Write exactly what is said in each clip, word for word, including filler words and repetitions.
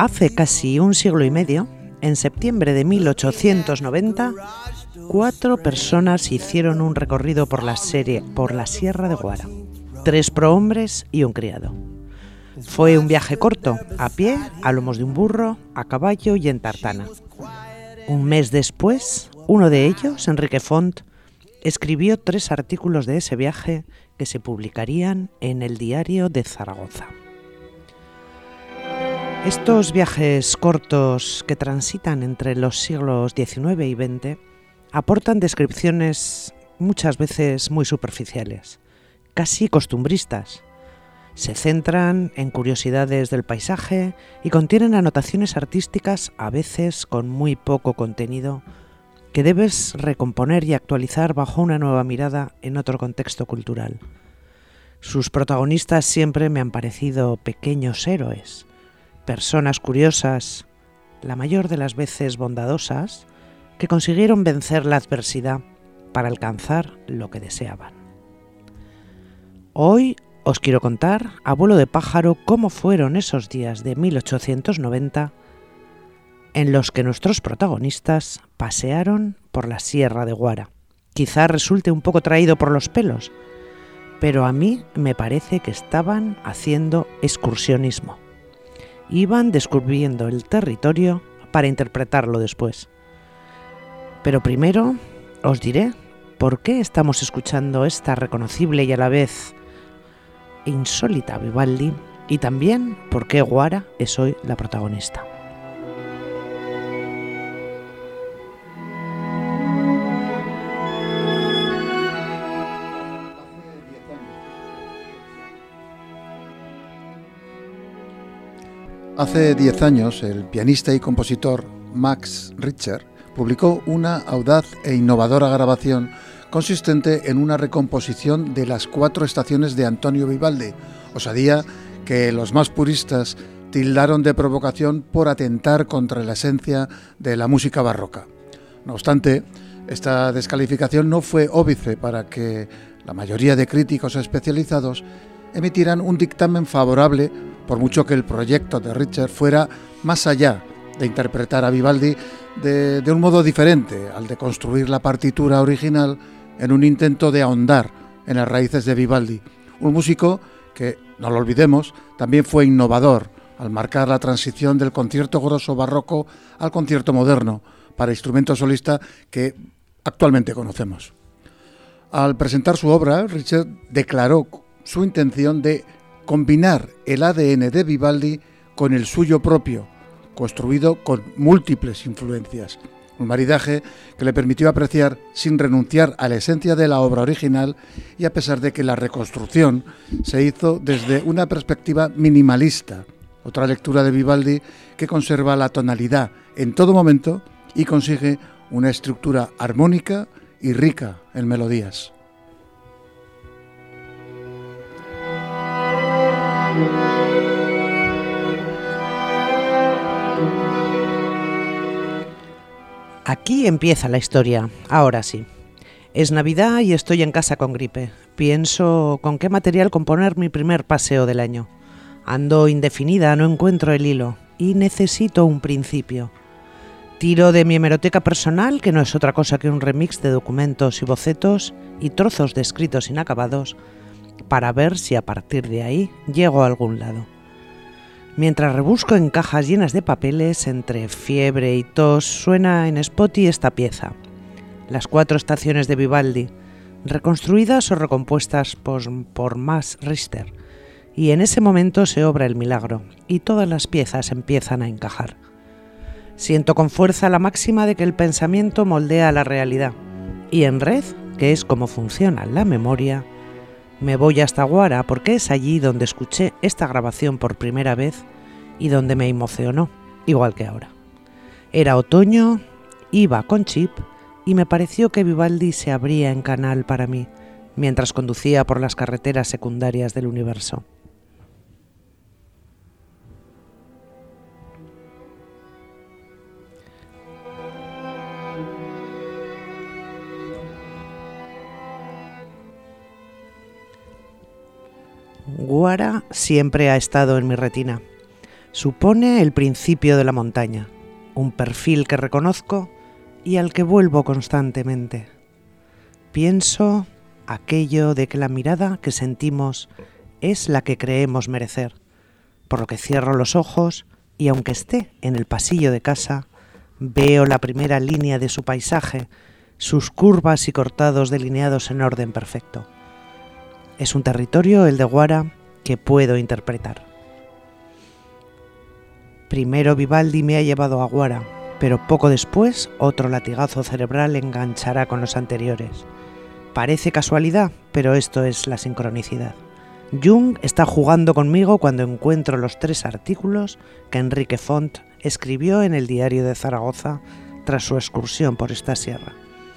Hace casi un siglo y medio, en septiembre de mil ochocientos noventa, cuatro personas hicieron un recorrido por la, serie, por la Sierra de Guara. Tres prohombres y un criado. Fue un viaje corto, a pie, a lomos de un burro, a caballo y en tartana. Un mes después, uno de ellos, Enrique Font, escribió tres artículos de ese viaje que se publicarían en el Diario de Zaragoza. Estos viajes cortos que transitan entre los siglos diecinueve y veinte aportan descripciones muchas veces muy superficiales, casi costumbristas. Se centran en curiosidades del paisaje y contienen anotaciones artísticas a veces con muy poco contenido que debes recomponer y actualizar bajo una nueva mirada en otro contexto cultural. Sus protagonistas siempre me han parecido pequeños héroes, personas curiosas, la mayor de las veces bondadosas, que consiguieron vencer la adversidad para alcanzar lo que deseaban. Hoy os quiero contar, a vuelo de pájaro, cómo fueron esos días de mil ochocientos noventa en los que nuestros protagonistas pasearon por la Sierra de Guara. Quizá resulte un poco traído por los pelos, pero a mí me parece que estaban haciendo excursionismo. Iban descubriendo el territorio para interpretarlo después. Pero primero os diré por qué estamos escuchando esta reconocible y a la vez insólita Vivaldi, y también por qué Guara es hoy la protagonista. Hace diez años, el pianista y compositor Max Richter publicó una audaz e innovadora grabación consistente en una recomposición de las cuatro estaciones de Antonio Vivaldi, osadía que los más puristas tildaron de provocación por atentar contra la esencia de la música barroca. No obstante, esta descalificación no fue óbice para que la mayoría de críticos especializados emitieran un dictamen favorable, por mucho que el proyecto de Richter fuera más allá de interpretar a Vivaldi de, de un modo diferente al de construir la partitura original en un intento de ahondar en las raíces de Vivaldi, un músico que, no lo olvidemos, también fue innovador al marcar la transición del concierto grosso barroco al concierto moderno para instrumento solista que actualmente conocemos. Al presentar su obra, Richter declaró su intención de combinar el A D N de Vivaldi con el suyo propio, construido con múltiples influencias, un maridaje que le permitió apreciar sin renunciar a la esencia de la obra original y a pesar de que la reconstrucción se hizo desde una perspectiva minimalista, otra lectura de Vivaldi que conserva la tonalidad en todo momento y consigue una estructura armónica y rica en melodías. Aquí empieza la historia, ahora sí. Es Navidad y estoy en casa con gripe. Pienso con qué material componer mi primer paseo del año. Ando indefinida, no encuentro el hilo y necesito un principio. Tiro de mi hemeroteca personal, que no es otra cosa que un remix de documentos y bocetos y trozos de escritos inacabados, para ver si a partir de ahí llego a algún lado. Mientras rebusco en cajas llenas de papeles, entre fiebre y tos, suena en Spotify esta pieza. Las cuatro estaciones de Vivaldi, reconstruidas o recompuestas por, por Max Richter. Y en ese momento se obra el milagro, y todas las piezas empiezan a encajar. Siento con fuerza la máxima de que el pensamiento moldea la realidad. Y en red, que es como funciona la memoria, me voy hasta Guara porque es allí donde escuché esta grabación por primera vez y donde me emocionó, igual que ahora. Era otoño, iba con chip y me pareció que Vivaldi se abría en canal para mí mientras conducía por las carreteras secundarias del universo. Guara siempre ha estado en mi retina. Supone el principio de la montaña, un perfil que reconozco y al que vuelvo constantemente. Pienso aquello de que la mirada que sentimos es la que creemos merecer, por lo que cierro los ojos y aunque esté en el pasillo de casa, veo la primera línea de su paisaje, sus curvas y cortados delineados en orden perfecto. Es un territorio, el de Guara, que puedo interpretar. Primero Vivaldi me ha llevado a Guara, pero poco después otro latigazo cerebral enganchará con los anteriores. Parece casualidad, pero esto es la sincronicidad. Jung está jugando conmigo cuando encuentro los tres artículos que Enrique Font escribió en el Diario de Zaragoza tras su excursión por esta sierra.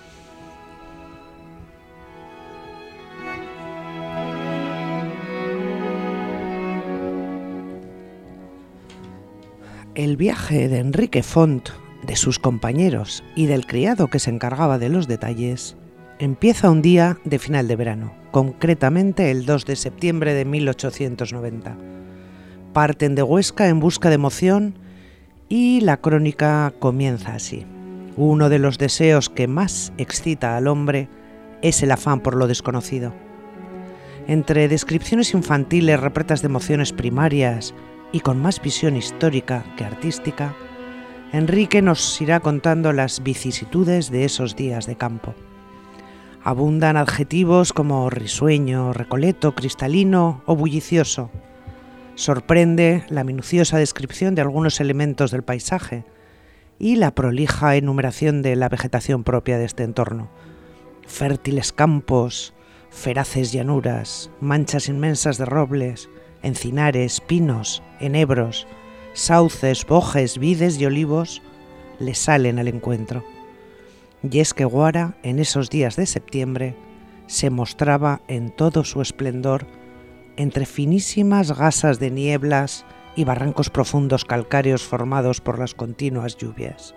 El viaje de Enrique Font, de sus compañeros y del criado que se encargaba de los detalles, empieza un día de final de verano, concretamente el dos de septiembre de mil ochocientos noventa. Parten de Huesca en busca de emoción y la crónica comienza así. Uno de los deseos que más excita al hombre es el afán por lo desconocido. Entre descripciones infantiles repletas de emociones primarias y con más visión histórica que artística, Enrique nos irá contando las vicisitudes de esos días de campo. Abundan adjetivos como risueño, recoleto, cristalino o bullicioso. Sorprende la minuciosa descripción de algunos elementos del paisaje y la prolija enumeración de la vegetación propia de este entorno. Fértiles campos, feraces llanuras, manchas inmensas de robles, encinares, pinos, enebros, sauces, bojes, vides y olivos le salen al encuentro. Y es que Guara, en esos días de septiembre, se mostraba en todo su esplendor entre finísimas gasas de nieblas y barrancos profundos calcáreos formados por las continuas lluvias.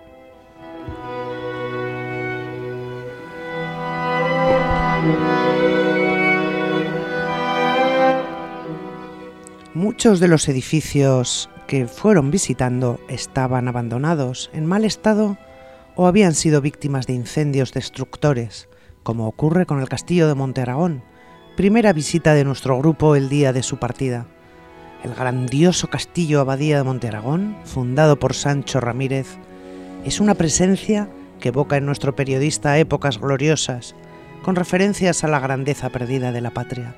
Muchos de los edificios que fueron visitando estaban abandonados, en mal estado o habían sido víctimas de incendios destructores, como ocurre con el castillo de Montearagón, primera visita de nuestro grupo el día de su partida. El grandioso castillo abadía de Montearagón, fundado por Sancho Ramírez, es una presencia que evoca en nuestro periodista épocas gloriosas, con referencias a la grandeza perdida de la patria.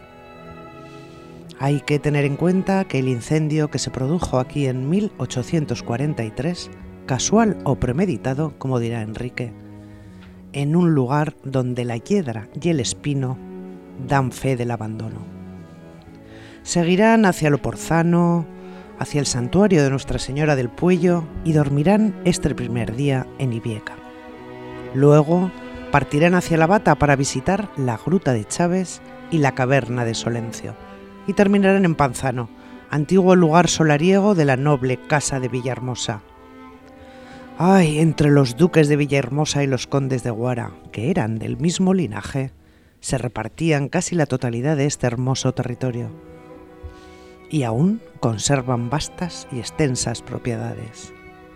Hay que tener en cuenta que el incendio que se produjo aquí en mil ochocientos cuarenta y tres, casual o premeditado, como dirá Enrique, en un lugar donde la hiedra y el espino dan fe del abandono. Seguirán hacia Loporzano, hacia el santuario de Nuestra Señora del Puello y dormirán este primer día en Ibieca. Luego partirán hacia La Bata para visitar la Gruta de Chaves y la Caverna de Solencio, y terminarán en Panzano, antiguo lugar solariego de la noble casa de Villahermosa. Ay, entre los duques de Villahermosa y los condes de Guara, que eran del mismo linaje, se repartían casi la totalidad de este hermoso territorio. Y aún conservan vastas y extensas propiedades.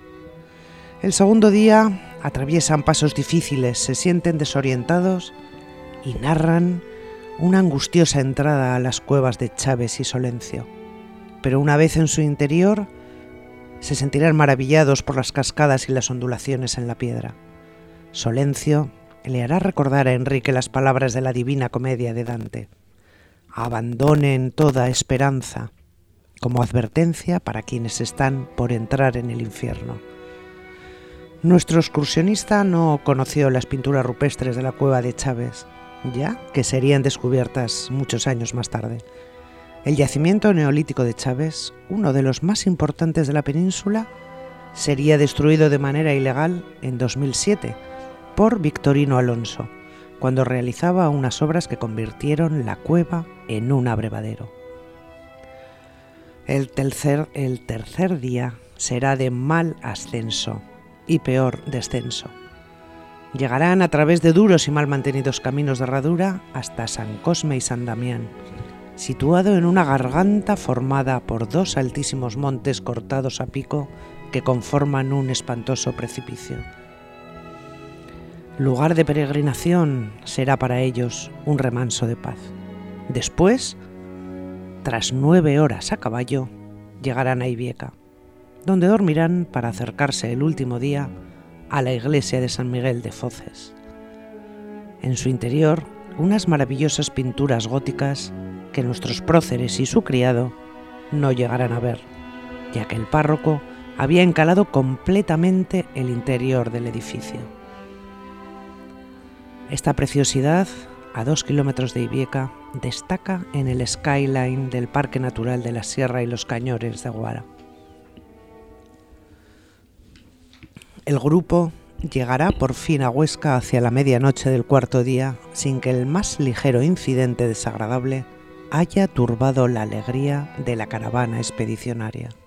El segundo día atraviesan pasos difíciles, se sienten desorientados y narran una angustiosa entrada a las cuevas de Chaves y Solencio. Pero una vez en su interior, se sentirán maravillados por las cascadas y las ondulaciones en la piedra. Solencio le hará recordar a Enrique las palabras de la Divina Comedia de Dante. Abandonen toda esperanza, como advertencia para quienes están por entrar en el infierno. Nuestro excursionista no conoció las pinturas rupestres de la cueva de Chaves, ya que serían descubiertas muchos años más tarde. El yacimiento neolítico de Chaves, uno de los más importantes de la península, sería destruido de manera ilegal en dos mil siete por Victorino Alonso, cuando realizaba unas obras que convirtieron la cueva en un abrevadero. El tercer, el tercer día será de mal ascenso y peor descenso. Llegarán a través de duros y mal mantenidos caminos de herradura hasta San Cosme y San Damián, situado en una garganta formada por dos altísimos montes cortados a pico que conforman un espantoso precipicio. Lugar de peregrinación será para ellos un remanso de paz. Después, tras nueve horas a caballo, llegarán a Ibieca, donde dormirán para acercarse el último día a la iglesia de San Miguel de Foces. En su interior, unas maravillosas pinturas góticas que nuestros próceres y su criado no llegarán a ver, ya que el párroco había encalado completamente el interior del edificio. Esta preciosidad, a dos kilómetros de Ibieca, destaca en el skyline del Parque Natural de la Sierra y los Cañores de Guara. El grupo llegará por fin a Huesca hacia la medianoche del cuarto día sin que el más ligero incidente desagradable haya turbado la alegría de la caravana expedicionaria.